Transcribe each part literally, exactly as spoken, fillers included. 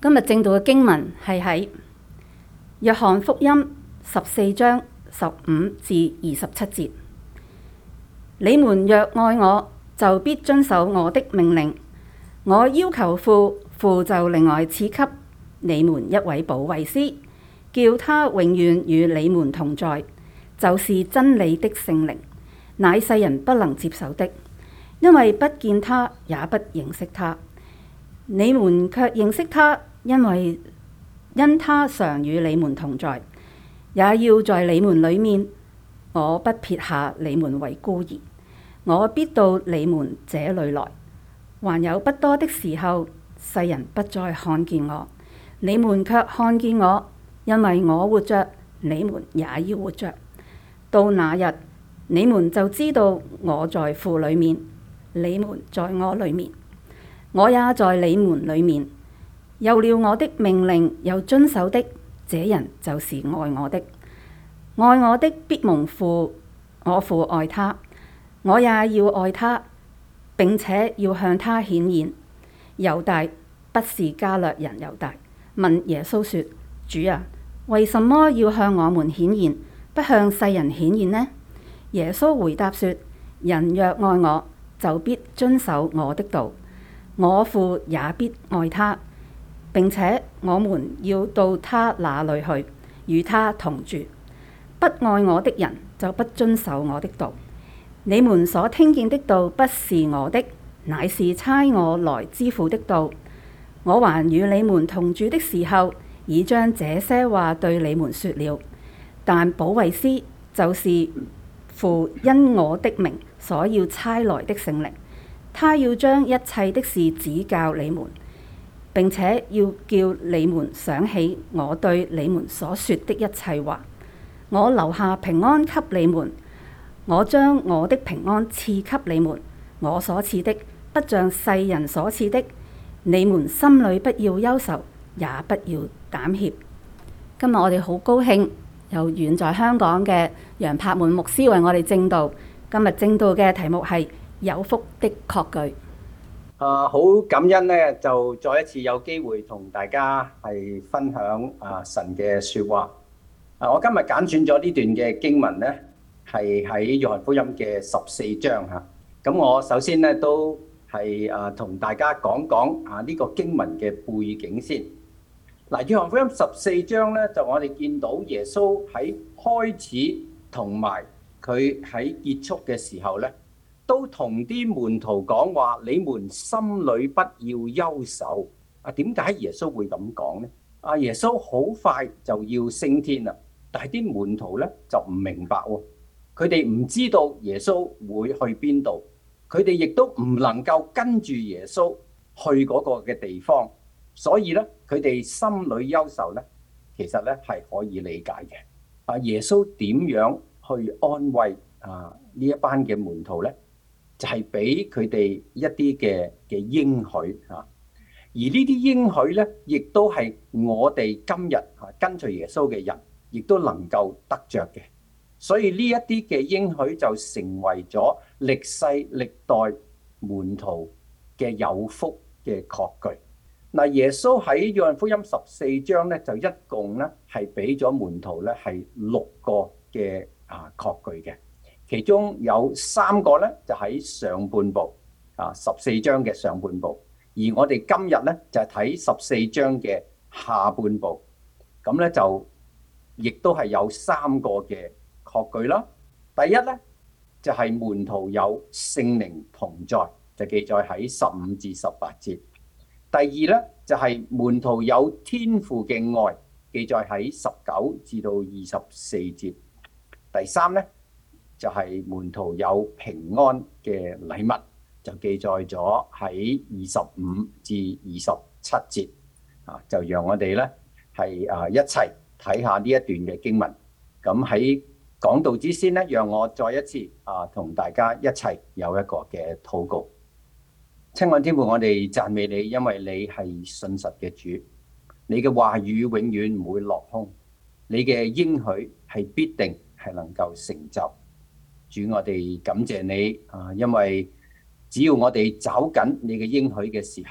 今日正道嘅經文係喺約翰福音十四章十五至二十七節。你們若愛我，就必遵守我的命令。我要求父，父就另外賜給你們一位保惠師，叫他永遠與你們同在，就是真理的聖靈，乃世人不能接受的，因為不見他，也不認識他。你們卻認識他，因為因他常與你們同在，也要在你們裡面。我不撇下你們為孤兒，我必到你們這裡來。還有不多的時候，世人不再看見我，你們卻看見我，因為我活着，你們也要活着。到那日，你們就知道我在父裡面，你們在我裡面，我也在你們裡面。有了我的命令又遵守的，這人就是愛我的。愛我的必蒙父，我父愛他，我也要愛他，並且要向他顯現。猶大，不是加略人猶大，問耶穌說：主啊，為什麼要向我們顯現，不向世人顯現呢？耶穌回答說：人若愛我，就必遵守我的道，我父也必愛他，並且我們要到他那裡去，與他同住。不愛我的人，就不遵守我的道。你們所聽見的道，不是我的，乃是差我來之父的道。我還與你們同住的時候，已將這些話對你們說了。但保惠師，就是父因我的名所要差來的聖靈，他要將一切的事指教你們，並且要叫你們想起我對你們所說的一切話。我留下平安給你們，我將我的平安賜給你們。我所賜的，不像世人所賜的。你們心裡不要憂愁，也不要膽怯。今日我哋好高興，有遠在香港嘅楊柏滿牧師為我哋證道。今日證道嘅題目係有福的確據。 啊，好感恩咧，就再一次有機會同大家係分享啊神嘅說話。啊，我今日揀選咗呢段嘅經文咧，係喺約翰福音嘅十四章嚇。咁我首先咧都係啊同大家講講啊呢個經文嘅背景先。嗱，約翰福音十四章咧，就我哋見到耶穌喺開始同埋佢喺結束嘅時候咧，都同啲門徒講話：你們心裡不要憂愁。啊，點解耶穌會咁講咧？啊，耶穌好快就要升天啦，但係啲門徒咧就唔明白喎，佢哋唔知道耶穌會去邊度，佢哋亦都唔能夠跟住耶穌去嗰個嘅地方，所以咧佢哋心裡憂愁咧，其實咧係可以理解嘅。啊，耶穌點樣去安慰啊呢一班嘅門徒咧？就係俾佢哋一啲嘅嘅應許啊，而呢啲應許咧，亦都係我哋今日啊跟隨耶穌嘅人，亦都能夠得着嘅。所以呢一啲嘅應許就成為咗歷世歷代門徒嘅有福嘅確據。嗱，耶穌喺約翰福音十四章咧，就一共咧係俾咗門徒咧係六個嘅啊確據嘅。其中有三個咧就喺上半部啊，十四章嘅上半部，而我哋今日咧就係睇十四章嘅下半部，咁咧就亦都係有三個嘅確據啦。第一咧就係門徒有聖靈同在，就記載喺十五至十八節。第二咧就係門徒有天父嘅愛，記載喺十九至到二十四節。第三咧就係門徒有平安嘅禮物，就記載咗喺二十五至二十七節啊，就讓我哋咧係啊一齊睇下呢一段嘅經文。咁喺講道之先咧，讓我再一次啊同大家一齊有一個嘅禱告。親愛天父，我哋讚美你，因為你係信實嘅主，你嘅話語永遠唔會落空，你嘅應許係必定係能夠成就。主，我哋感謝你啊，因為只要我哋找緊你嘅應許嘅時候，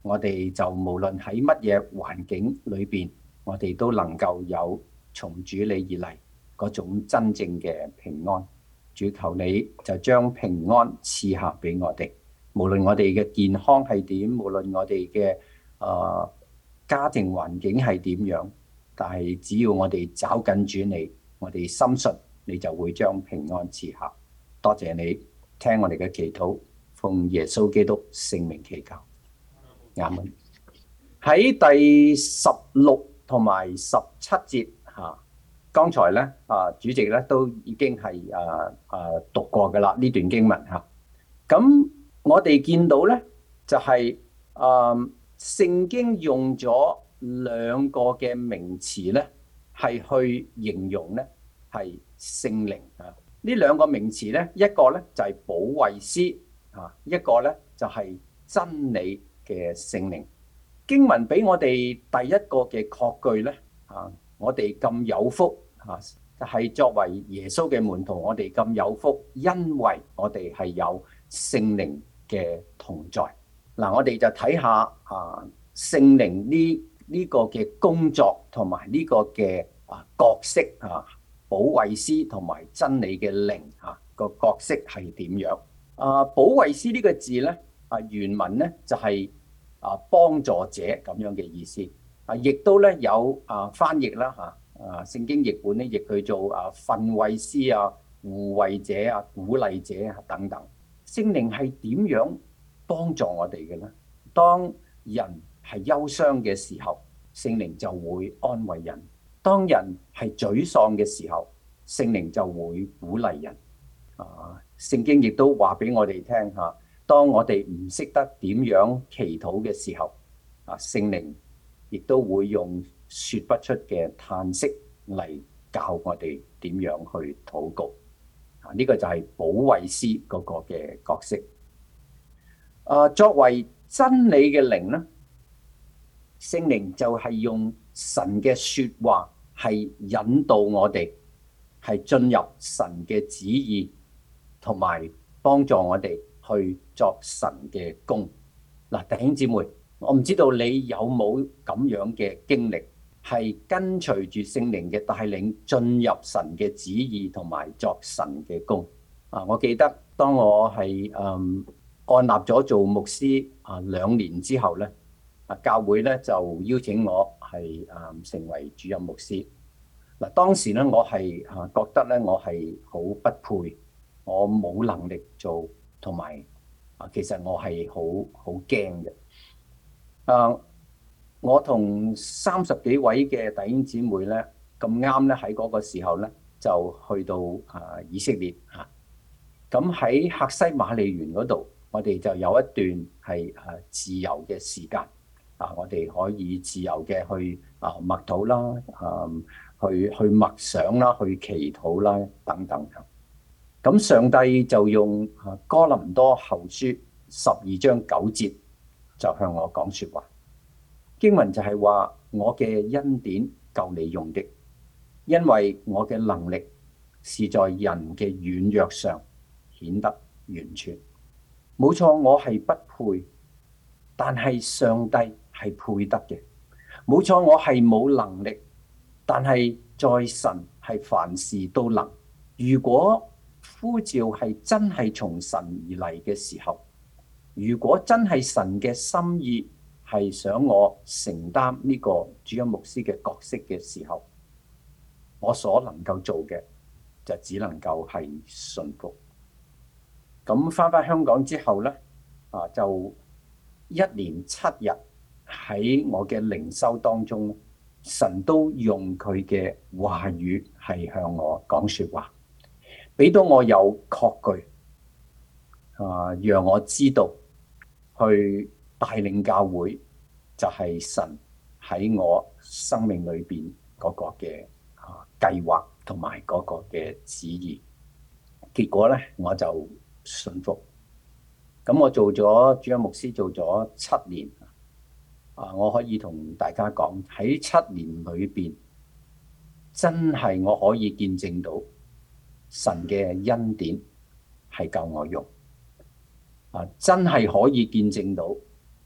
我哋就無論喺乜嘢環境裏邊，我哋都能夠有從主你而嚟嗰種真正嘅平安。主，求你就將平安賜下俾我哋，無論我哋嘅健康係點，無論我哋嘅誒家庭環境係點樣，但係只要我哋找緊主你，我哋深信你就會將平安賜下。多謝你聽我哋嘅祈禱，奉耶穌基督聖名祈求，阿門。喺第十六同埋十七節嚇。剛才咧，啊主席咧都已經係啊啊讀過嘅啦，呢段經文嚇。咁我哋見到咧，就係啊聖經用咗兩個嘅名詞咧，係去形容咧係聖靈啊。呢兩個名詞咧，一個咧就係保惠師啊，一個咧就係真理嘅聖靈。經文俾我哋第一個嘅確據咧啊，我哋咁有福。啊，就係作為耶穌嘅門徒，我哋咁有福，因為我哋係有聖靈嘅同在。嗱，我哋就睇下啊，聖靈呢呢個嘅工作同埋呢個嘅啊角色啊，保惠師同埋真理嘅靈啊個角色係點樣？啊，保惠師呢個字咧啊原文咧就係啊幫助者咁樣嘅意思啊，亦都咧有啊翻譯啦嚇。啊，聖經譯本咧譯佢做啊訓慰師啊、護衛者啊、鼓勵者啊等等。聖靈係點樣幫助我哋嘅咧？當人係憂傷嘅時候，聖靈就會安慰人；當人係沮喪嘅時候，聖靈就會鼓勵人。啊，聖經亦都話俾我哋聽嚇，當我哋唔識得點樣祈禱嘅時候，啊，聖靈亦都會用說不出嘅嘆息嚟教我哋點樣去禱告。啊，呢個就係保惠師嗰個嘅角色。啊，作為真理嘅靈咧，聖靈就係用神嘅說話係引導我哋，係進入神嘅旨意，同埋幫助我哋去作神嘅工。嗱，弟兄姊妹，我唔知道你有冇咁樣嘅經歷，係跟隨住聖靈嘅帶領進入神嘅旨意同埋作神嘅工。啊，我記得當我係誒按立咗做牧師啊兩年之後咧，啊教會咧就邀請我係誒成為主任牧師。嗱，當時咧我係啊覺得咧我係好不配，我冇能力做，同埋啊其實我係好好驚嘅。啊！我同三十幾位嘅弟兄姊妹咧，咁啱咧喺嗰個時候咧，就去到啊以色列嚇。咁喺客西馬尼園嗰度，我哋就有一段係啊自由嘅時間啊，我哋可以自由嘅去啊默禱啦，啊去去默想啦，去祈禱啦等等。咁上帝就用啊哥林多後書十二章九節就向我講說話。經文就係話，我嘅恩典夠你用的，因為我嘅能力是在人嘅軟弱上顯得完全。冇錯，我係不配，但係上帝係配得嘅。冇錯，我係冇能力，但係在神係凡事都能。如果呼召係真係從神而嚟嘅時候，如果真係神嘅心意係想我承擔呢個主任牧師嘅角色嘅時候，我所能夠做嘅就只能夠係順服。咁翻返香港之後咧，啊就一連七日喺我嘅靈修當中，神都用佢嘅話語係向我講說話，俾到我有確據，啊讓我知道去帶領教會就係神喺我生命裏邊嗰個嘅啊計劃同埋嗰個嘅旨意。結果咧，我就順服。咁我做咗主任牧師做咗七年啊，我可以同大家講，喺七年裏邊真係我可以見證到神嘅恩典係夠我用啊，真係可以見證到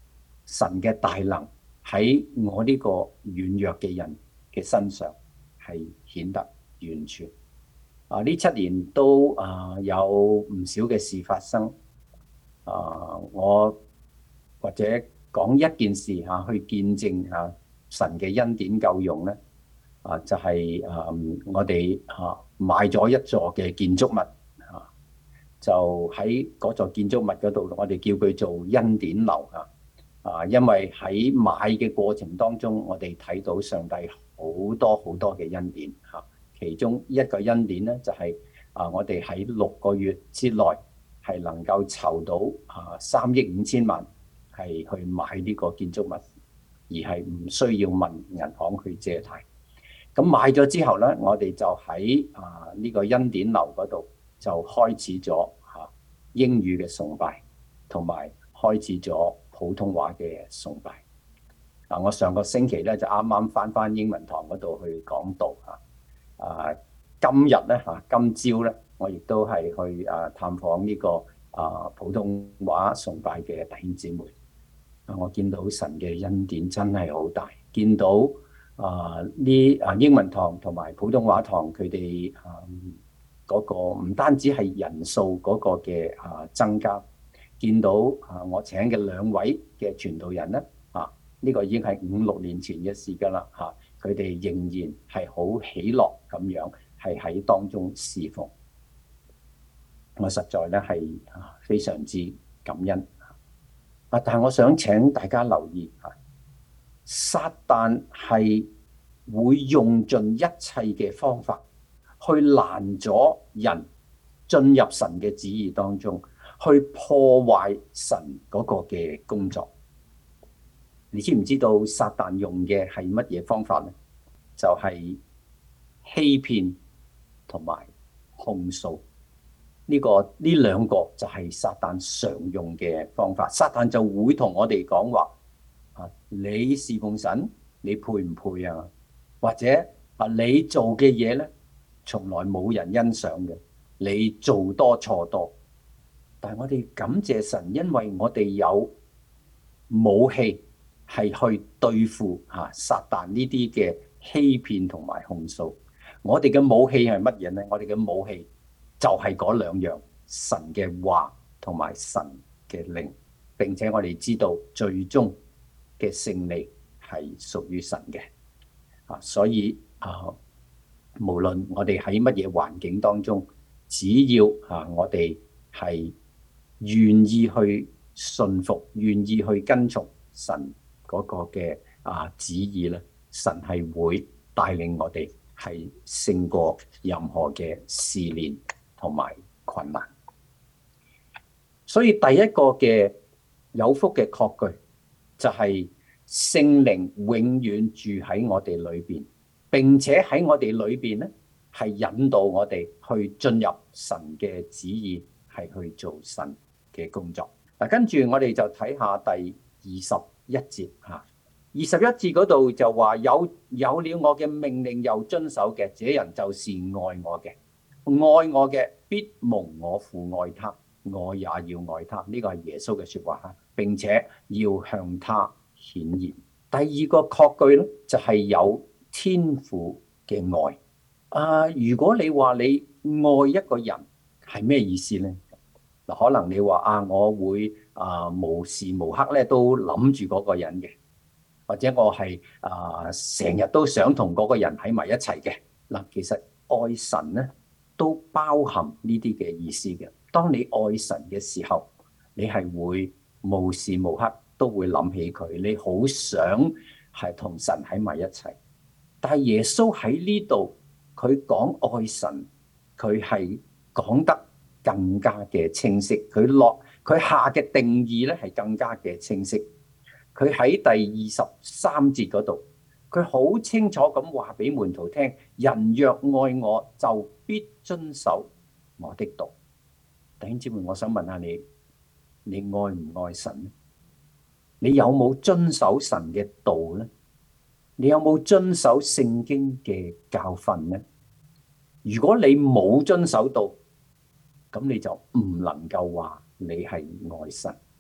神嘅大能喺我呢個軟弱嘅人嘅身上係顯得完全。啊！呢七年都啊有唔少嘅事發生。啊，我或者講一件事嚇、啊，去見證嚇、啊、神嘅恩典夠用咧。啊，就係、是、啊，我哋嚇買咗一座嘅建築物嚇，就喺嗰座建築物嗰度，我哋叫佢做恩典樓嚇。啊，因為喺買嘅過程當中，我哋睇到上帝好多好多嘅恩典嚇。其中一個恩典咧，就係、是、啊，我哋喺六個月之內係能夠籌到啊三億五千萬，係去買呢個建築物，而係唔需要問銀行去借貸。咁買咗之後咧，我哋就喺啊呢個恩典樓嗰度就開始咗嚇英語嘅崇拜，同埋開始咗普通話嘅崇拜。啊，我上個星期咧就啱啱返返英文堂嗰度去講道嚇。啊，今日咧嚇，今朝咧，我亦都係去啊探訪呢個啊普通話崇拜嘅弟兄姊妹。啊，我見到神嘅恩典真係好大，見到啊呢啊英文堂同埋普通話堂佢哋啊嗰個唔單止係人數嗰個嘅啊增加，見到啊我請嘅兩位嘅傳道人咧啊，呢個已經係五六年前嘅事㗎啦嚇。佢哋仍然係好喜樂咁樣，係喺當中侍奉。我實在咧係啊非常之感恩啊！但係我想請大家留意啊，撒旦係會用盡一切嘅方法去攔咗人進入神嘅旨意當中，去破壞神嗰個嘅工作。你知唔知道撒旦用嘅係乜嘢方法呢？就係欺騙同埋控訴。呢個呢兩個就係撒旦常用嘅方法。撒旦就會同我哋講話啊，你侍奉神，你配唔配啊？或者啊，你做嘅嘢咧，從來冇人欣賞嘅，你做多錯多。但係我哋感謝神，因為我哋有武器係去對付嚇撒旦呢啲嘅欺騙同埋控訴。我哋嘅武器係乜嘢呢？我哋嘅武器就係嗰兩樣，神嘅話同埋神嘅靈。並且我哋知道最終嘅勝利係屬於神嘅。啊，所以啊，無論我哋喺乜嘢環境當中，只要啊我哋係願意去信服，願意去跟從神嗰個嘅啊旨意咧，神係會帶領我哋係勝過任何嘅試煉同埋困難。所以第一個嘅有福嘅確據就係聖靈永遠住喺我哋裏邊，並且喺我哋裏邊咧係引導我哋去進入神嘅旨意，係去做神嘅工作。嗱，跟住我哋就睇下第二十一節嚇。二十一節嗰度就話有有了我嘅命令又遵守嘅，這人就是愛我嘅。愛我嘅必蒙我父愛他，我也要愛他。呢個係耶穌嘅説話嚇，並且要向他顯現。第二個確據咧，就係有天父嘅愛。啊，如果你話你愛一個人係咩意思呢？嗱，可能你話啊，我會啊無時無刻咧都諗住嗰個人嘅，或者我係啊成日都想同嗰個人喺埋一齊嘅。嗱，其實愛神咧都包含呢啲嘅意思嘅。當你愛神嘅時候，你係會無時無刻都會諗起佢，你好想係同神喺埋一齊。但係耶穌喺呢度，佢講愛神，佢係講得更加嘅清晰。佢落佢下嘅定義咧係更加嘅清晰。佢喺第二十三節嗰度，佢好清楚咁話俾門徒聽：人若愛我，就必遵守我的道。弟兄姊妹，我想問下你，你愛唔愛神呢？你有冇遵守神嘅道呢？你有冇遵守聖經嘅教訓呢？如果你冇遵守到，咁你就唔能夠話你係愛神。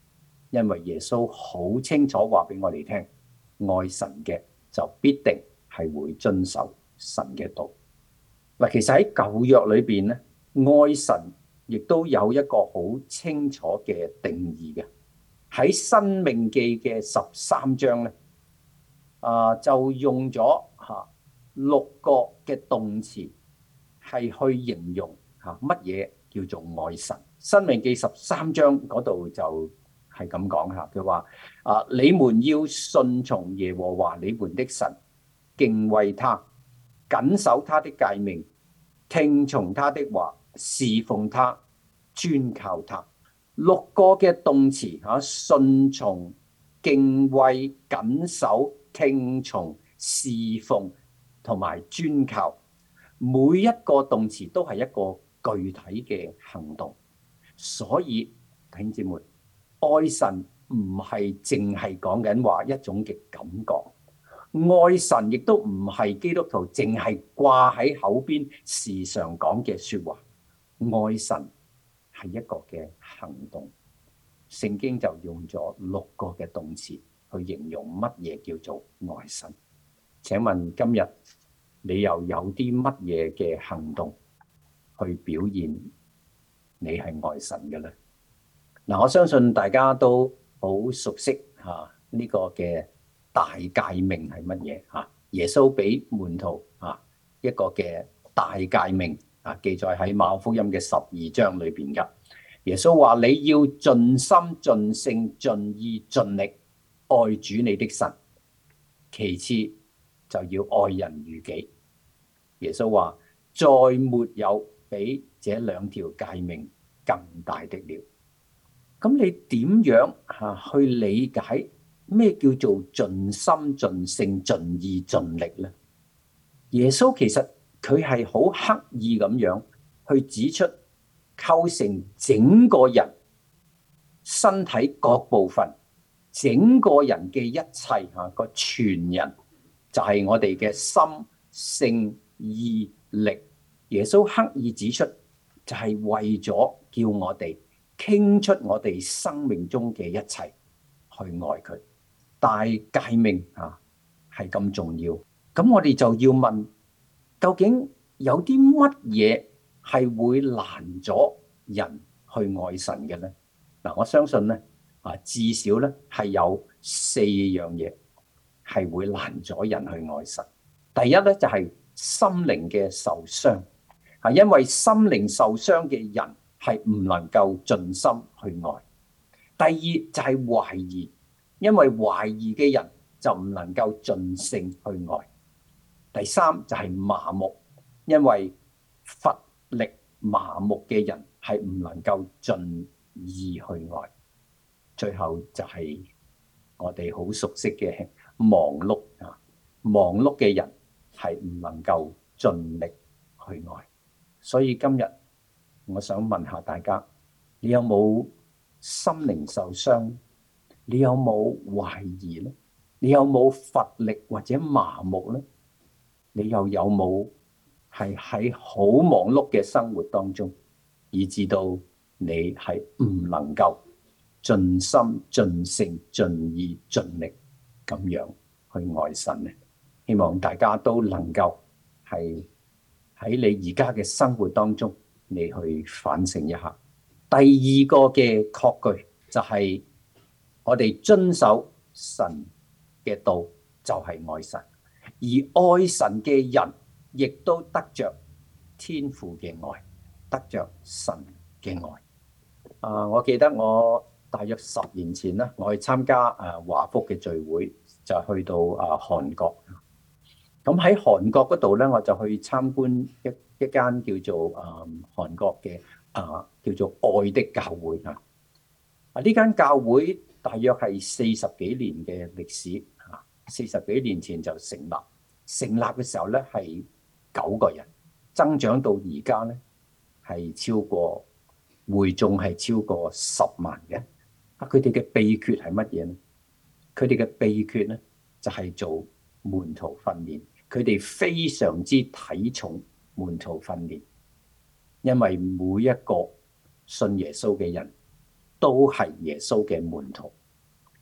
因為耶穌好清楚話俾我哋聽，愛神嘅就必定係會遵守神嘅道。嗱，其實喺舊約裏邊咧，愛神亦都有一個好清楚嘅定義嘅。喺申命記嘅十三章咧，啊就用咗嚇六個嘅動詞係去形容嚇乜嘢叫做愛神。申命記十三章嗰度就係咁講嚇，佢話啊，你們要順從耶和華你們的神，敬畏他，謹守他的誡命，聽從他的話，侍奉他，專靠他。六個嘅動詞嚇，順從、敬畏、謹守、聽從、侍奉同埋專靠，每一個動詞都係一個具體嘅行動。所以弟兄姊妹，愛神唔係淨係講緊話一種嘅感覺，愛神亦都唔係基督徒淨係掛喺口邊時常講嘅說話，愛神係一個嘅行動。聖經就用咗六個嘅動詞去形容乜嘢叫做愛神。請問今日你又有啲乜嘢嘅行動去表現你係愛神嘅咧？嗱，我相信大家都好熟悉嚇呢個嘅大誡命係乜嘢嚇？耶穌俾門徒嚇一個嘅大誡命啊，記載喺馬可福音嘅十二章裏邊㗎。耶穌話：你要盡心、盡性、盡意、盡力愛主你的神，其次就要愛人如己。耶穌話：再沒有比這兩條誡命更大的了。咁你點樣嚇去理解咩叫做盡心、盡性、盡意、盡力呢？耶穌其實佢係好刻意咁樣去指出，構成整個人身體各部分，整個人嘅一切嚇個全人，就係我哋嘅心、性、意、力。耶穌刻意指出，就係為咗叫我哋傾出我哋生命中嘅一切去愛佢。大誡命啊係咁重要，咁我哋就要問，究竟有啲乜嘢係會攔咗人去愛神嘅咧？嗱，我相信咧啊，至少咧係有四樣嘢係會攔咗人去愛神。第一咧就係心靈嘅受傷，係因為心靈受傷嘅人係唔能夠盡心去愛。第二就係懷疑，因為懷疑嘅人就唔能夠盡性去愛。第三就係麻木，因為乏力麻木嘅人係唔能夠盡意去愛。最後就係我哋好熟悉嘅忙碌啊，忙碌嘅人係唔能夠盡力去愛。所以今日我想問下大家，你有冇心靈受傷？你有冇懷疑呢？你有冇乏力或者麻木呢？你又有冇係喺好忙碌嘅生活當中，以致到你係唔能夠盡心盡性盡意盡力咁樣去愛神呢？希望大家都能夠係喺你而家嘅生活當中，你去反省一下。第二個嘅確據就係我哋遵守神嘅道就係愛神，而愛神嘅人亦都得着天父嘅愛，得着神嘅愛。啊，我記得我大約十年前咧，我去參加誒華福嘅聚會，就去到啊韓國。咁喺韓國嗰度咧，我就去參觀一一間叫做啊韓國嘅啊叫做愛的教會啊。啊，呢間教會大約係四十幾年嘅歷史啊，四十幾年前就成立。成立嘅時候咧係九個人，增長到而家咧係超過會眾係超過十萬嘅。啊，佢哋嘅秘訣係乜嘢咧？佢哋嘅秘訣咧就係做門徒訓練。佢哋非常之睇重門徒訓練，因為每一個信耶穌嘅人都係耶穌嘅門徒，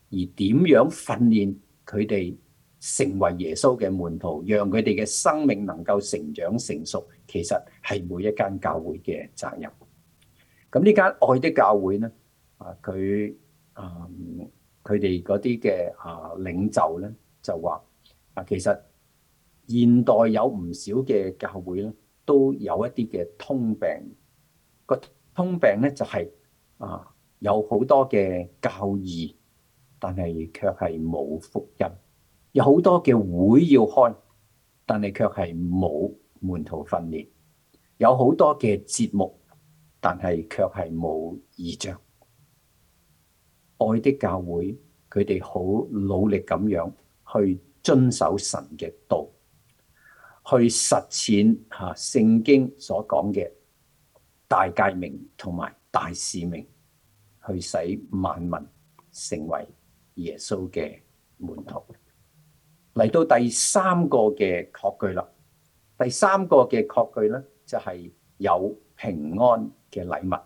而點樣訓練佢哋成為耶穌嘅門徒，讓佢哋嘅生命能夠成長成熟，其實係每一間教會嘅責任。咁呢間愛的教會咧，啊佢啊佢哋嗰啲嘅啊領袖咧就話啊，其實現代有唔少嘅教會咧，都有一啲嘅通病。個通病咧就係啊有好多嘅教義，但係卻係冇福音；有好多嘅會要開，但係卻係冇門徒訓練；有好多嘅節目，但係卻係冇異象。愛的教會，佢哋好努力咁樣去遵守神嘅道，去實踐吓聖經所講嘅大誡命同埋大使命，去使萬民成為耶穌嘅門徒。嚟到第三個嘅確據啦，第三個嘅確據咧就係有平安嘅禮物。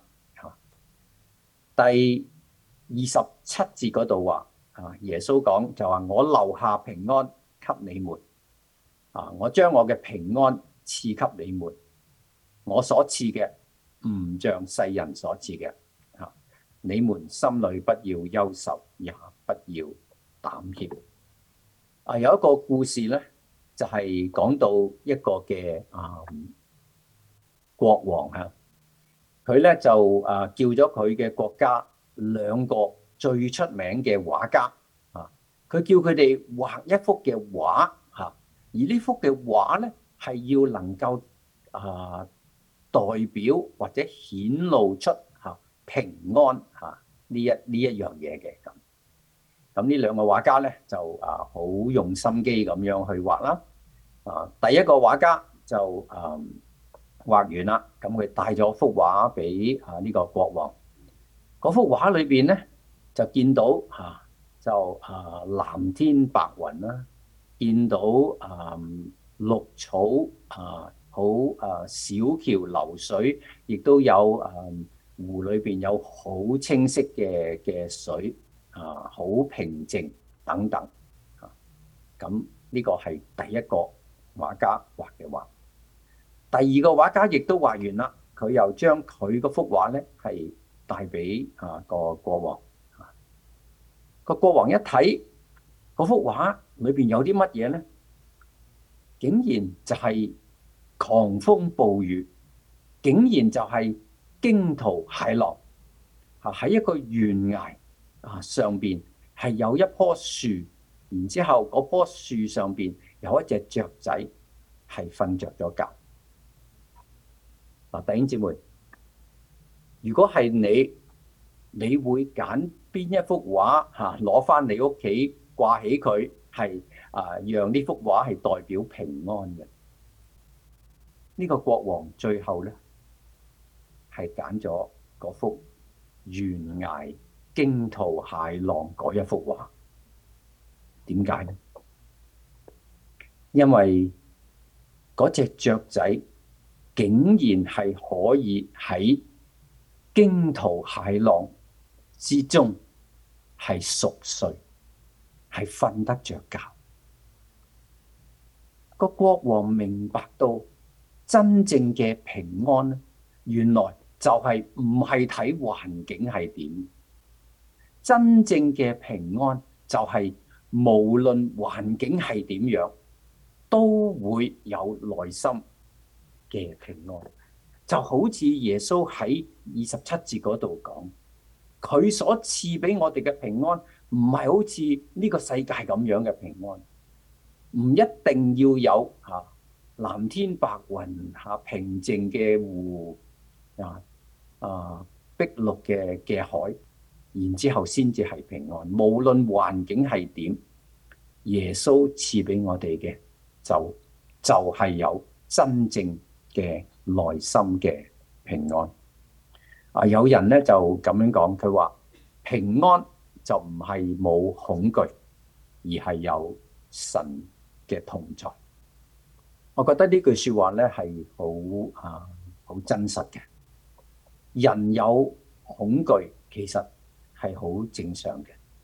第二十七節嗰度話啊，耶穌講就話，我留下平安給你們啊，我將我嘅平安賜給你們，我所賜嘅唔像世人所賜嘅啊，你們心裏不要憂愁，也不要膽怯。啊，有一個故事咧，就係、是、講到一個嘅啊國王啊，佢咧就啊叫咗佢嘅國家兩個最出名嘅畫家啊，佢叫佢哋畫一幅嘅畫嚇，而呢幅嘅畫咧係要能夠啊代表或者顯露出嚇平安嚇呢一呢一樣嘢嘅咁。咁呢兩個畫家咧就啊好用心機咁樣去畫啦。啊，第一個畫家就啊畫完啦，咁佢帶咗幅畫俾啊呢個國王。嗰幅畫裏邊咧就見到嚇就啊藍天白雲啦，見到啊綠草啊好啊小橋流水，亦都有啊湖裏邊有好清晰嘅嘅水。啊，好平靜等等，啊，咁呢個係第一個畫家畫嘅畫。第二個畫家亦都畫完啦，佢又將佢嗰幅畫咧係帶俾啊個國王。啊，個國王一睇嗰幅畫裏邊有啲乜嘢咧，竟然就係狂風暴雨，竟然就係驚濤駭浪，啊喺一個懸崖。啊！上邊係有一棵樹，然之後嗰棵樹上邊有一隻雀仔係瞓着咗覺。嗱，弟兄姊妹，如果係你，你會揀邊一幅畫嚇攞翻你屋企掛起佢，係啊，讓呢幅畫係代表平安嘅？呢個國王最後咧係揀咗嗰幅懸崖驚濤駭浪嗰一幅畫。點解呢？因為嗰隻雀仔竟然係可以喺驚濤駭浪之中係熟睡，係瞓得着覺。個國王明白到真正嘅平安咧，原來就係唔係睇環境係點。真正嘅平安就係無論環境係點樣，都會有內心嘅平安。就好似耶穌喺二十七節嗰度講，佢所賜俾我哋嘅平安，唔係好似呢個世界咁樣嘅平安，唔一定要有吓藍天白雲吓平靜嘅湖啊啊碧綠嘅嘅海。然之後先至係平安，無論環境係點，耶穌賜俾我哋嘅就就係有真正嘅內心嘅平安。啊，有人咧就咁樣講，佢話平安就唔係冇恐懼，而係有神嘅同在。我覺得呢句說話咧係好啊好真實嘅。人有恐懼，其實係好正常嘅，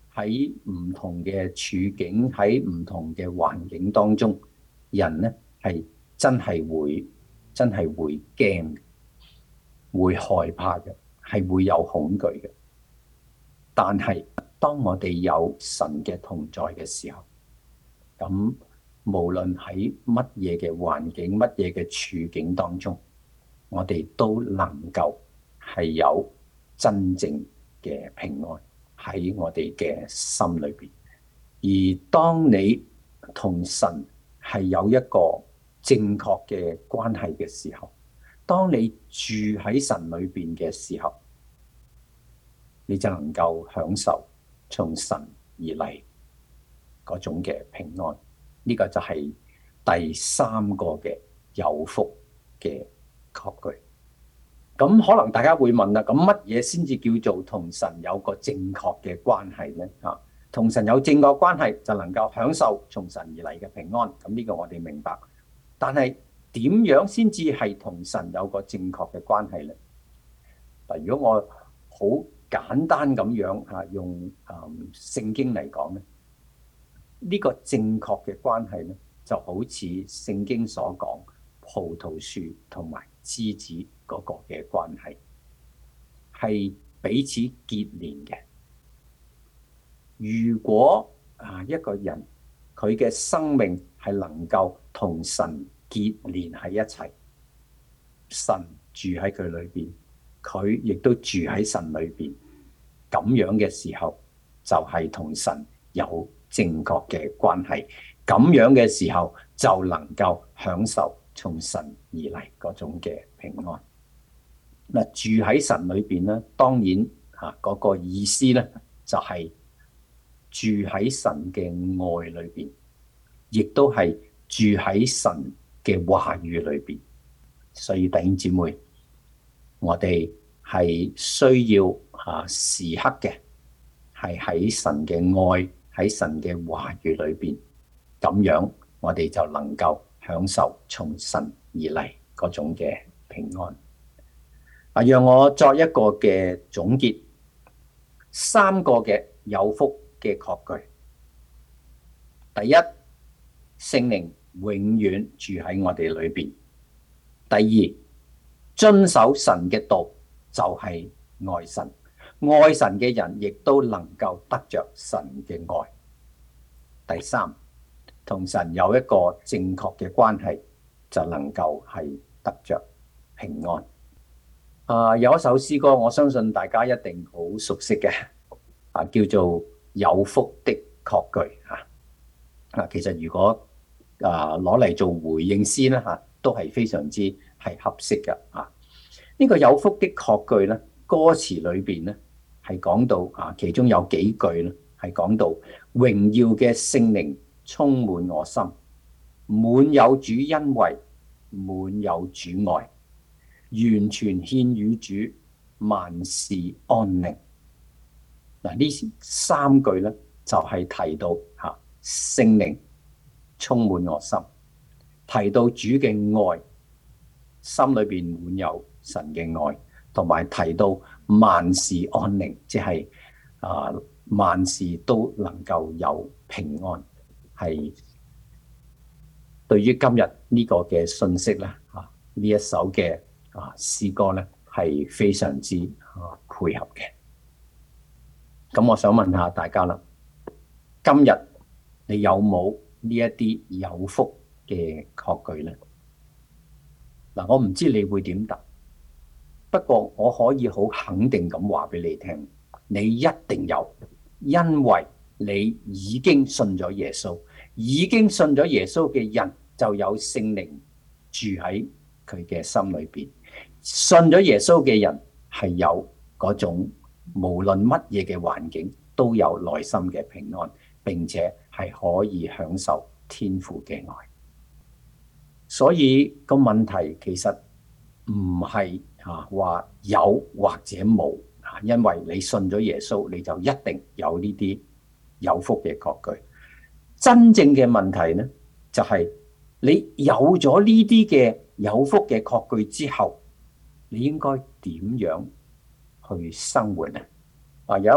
喺唔同嘅處境，喺唔同嘅環境當中，人呢係真係會真係會驚，會害怕嘅，係會有恐懼嘅。但係當我哋有神嘅同在嘅時候，咁無論喺乜嘢嘅環境、乜嘢嘅處境當中，我哋都能夠係有真正嘅平安喺我哋嘅心裏邊。而當你同神係有一個正確嘅關係嘅時候，當你住喺神裏邊嘅時候，你就能夠享受從神而嚟嗰種嘅平安。呢個就係第三個嘅有福嘅確據。咁可能大家會問啦，咁乜嘢先至叫做同神有個正確嘅關係呢？啊，同神有正確關係就能夠享受從神而嚟嘅平安。咁呢個我哋明白。但係點樣先至係同神有個正確嘅關係呢？嗱，如果我好簡單咁樣嚇用誒聖經嚟講咧，呢個正確嘅關係咧，就好似聖經所講葡萄樹同埋枝子嗰個嘅關係，係彼此結連嘅。如果啊一個人佢嘅生命係能夠同神結連喺一齊，神住喺佢裏邊，佢亦都住喺神裏邊，咁樣嘅時候就係同神有正確嘅關係，咁樣嘅時候就能夠享受從神而嚟嗰種嘅平安。嗱，住喺神裏邊咧，當然嚇嗰個意思咧就係住喺神嘅愛裏邊，亦都係住喺神嘅話語裏邊。所以弟兄姊妹，我哋係需要啊時刻嘅係喺神嘅愛，喺神嘅話語裏邊，咁樣我哋就能夠享受從神而嚟嗰種嘅平安。啊，讓我作一個嘅總結，三個嘅有福嘅確據。第一，聖靈永遠住喺我哋裏邊。第二，遵守神嘅道就係愛神，愛神嘅人亦都能夠得着神嘅愛。第三，同神有一個正確嘅關係，就能夠係得着平安。啊，有一首詩歌，我相信大家一定好熟悉嘅，啊，叫做《有福的確據》啊。啊，其實如果啊攞嚟做回應詩咧嚇，都係非常之係合適嘅啊。呢個有福的確據咧，歌詞裏邊咧係講到啊，其中有幾句咧係講到榮耀嘅聖靈充滿我心，滿有主恩惠，滿有主愛，完全獻與主，萬事安寧。嗱，呢三句咧就係提到嚇聖靈充滿我心，提到主嘅愛，心裏邊滿有神嘅愛，同埋提到萬事安寧，即係啊萬事都能夠有平安。係對於今日呢個嘅信息咧，啊呢一首嘅啊詩歌咧係非常之啊配合嘅。咁我想問下大家啦，今日你有冇呢一啲有福嘅確據咧？嗱，我唔知你會點答，不過我可以好肯定咁話俾你聽，你一定有，因為你已經信咗耶穌，已經信咗耶穌嘅人就有聖靈住喺佢嘅心裏邊。信咗耶穌嘅人係有嗰種無論乜嘢嘅環境都有內心嘅平安，並且係可以享受天父嘅愛。所以個問題其實唔係啊話有或者冇啊，因為你信咗耶穌，你就一定有呢啲有福嘅確據。真正嘅問題呢，就係你有咗呢啲嘅有福嘅確據之後，你應該點樣去生活呢？啊，有一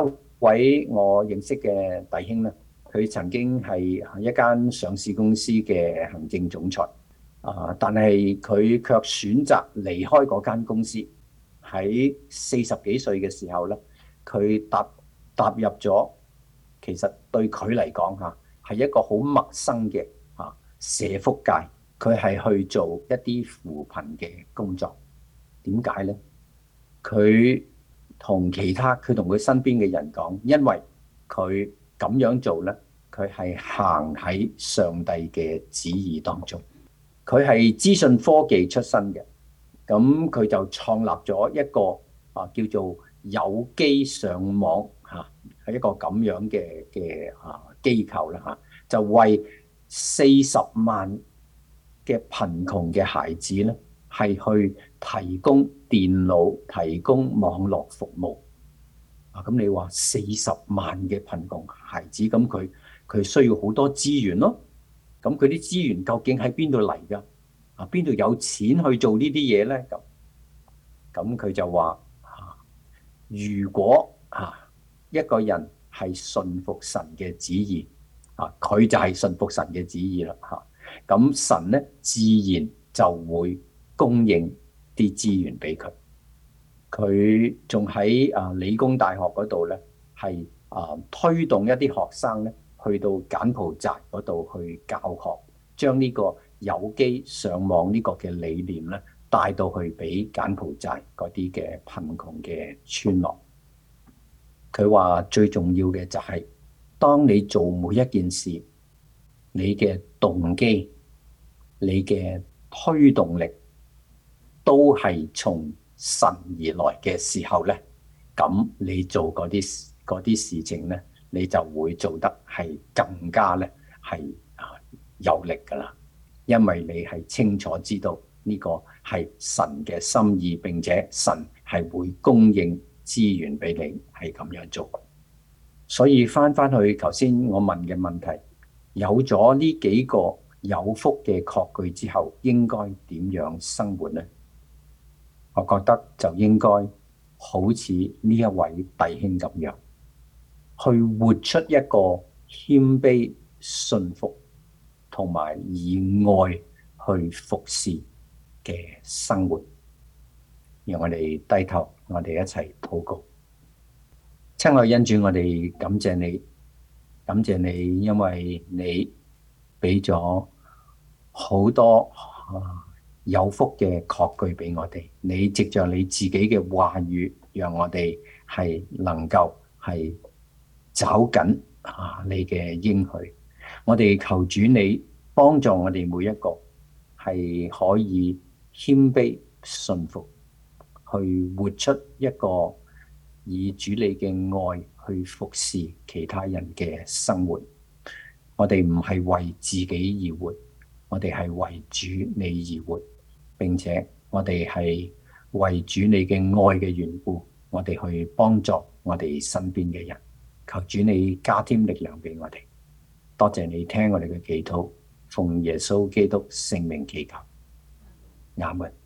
位我認識嘅弟兄咧，佢曾經係一間上市公司嘅行政總裁啊，但係佢卻選擇離開嗰間公司。喺四十幾歲嘅時候咧，佢踏踏入咗，其實對佢嚟講嚇係一個好陌生嘅嚇社福界。佢係去做一啲扶貧嘅工作。點解呢？佢同其他佢同佢身邊嘅人講，因為佢咁樣做呢，佢係行喺上帝嘅旨意當中。佢係資訊科技出身嘅，咁佢就創立咗一個啊叫做有機上網嚇，係一個咁樣嘅嘅啊機構啦嚇，就為四十萬嘅貧窮嘅孩子咧，係去提供電腦、提供網絡服務啊！咁你話四十萬嘅貧窮孩子，咁佢佢需要好多資源咯。咁佢啲資源究竟喺邊度嚟㗎？啊，邊度有錢去做呢啲嘢咧？咁咁佢就話啊，如果啊一個人係信服神嘅旨意啊，佢就係信服神嘅旨意啦嚇。咁神咧自然就會供應啲資源俾佢。佢仲喺啊理工大學嗰度咧，係啊推動一啲學生咧去到柬埔寨嗰度去教學，將呢個有機上網呢個嘅理念咧帶到去俾柬埔寨嗰啲嘅貧窮嘅村落。佢話最重要嘅就係，當你做每一件事，你嘅動機、你嘅推動力都係從神而來嘅時候咧，咁你做嗰啲嗰啲事情咧，你就會做得係更加咧係啊有力噶啦，因為你係清楚知道呢個係神嘅心意，並且神係會供應資源俾你，係咁樣做。所以翻翻去頭先我問嘅問題，有咗呢幾個有福嘅確據之後，應該點樣生活呢？我覺得就應該好似呢一位弟兄咁樣，去活出一個謙卑、信服同埋以愛去服侍嘅生活。讓我哋低頭，我哋一齊禱告。親愛恩主，我哋感謝你，感謝你，因為你俾咗好多啊有福嘅確據俾我哋。你藉着你自己嘅話語，讓我哋係能夠係找緊啊你嘅應許。我哋求主你幫助我哋每一個係可以謙卑順服，去活出一個以主你嘅愛去服侍其他人嘅生活。我哋唔係為自己而活，我哋係為主你而活，並且我哋係為主你嘅愛嘅緣故，我哋去幫助我哋身邊嘅人。求主你加添力量俾我哋。多謝你聽我哋嘅祈禱，奉耶穌基督聖名祈求，阿門。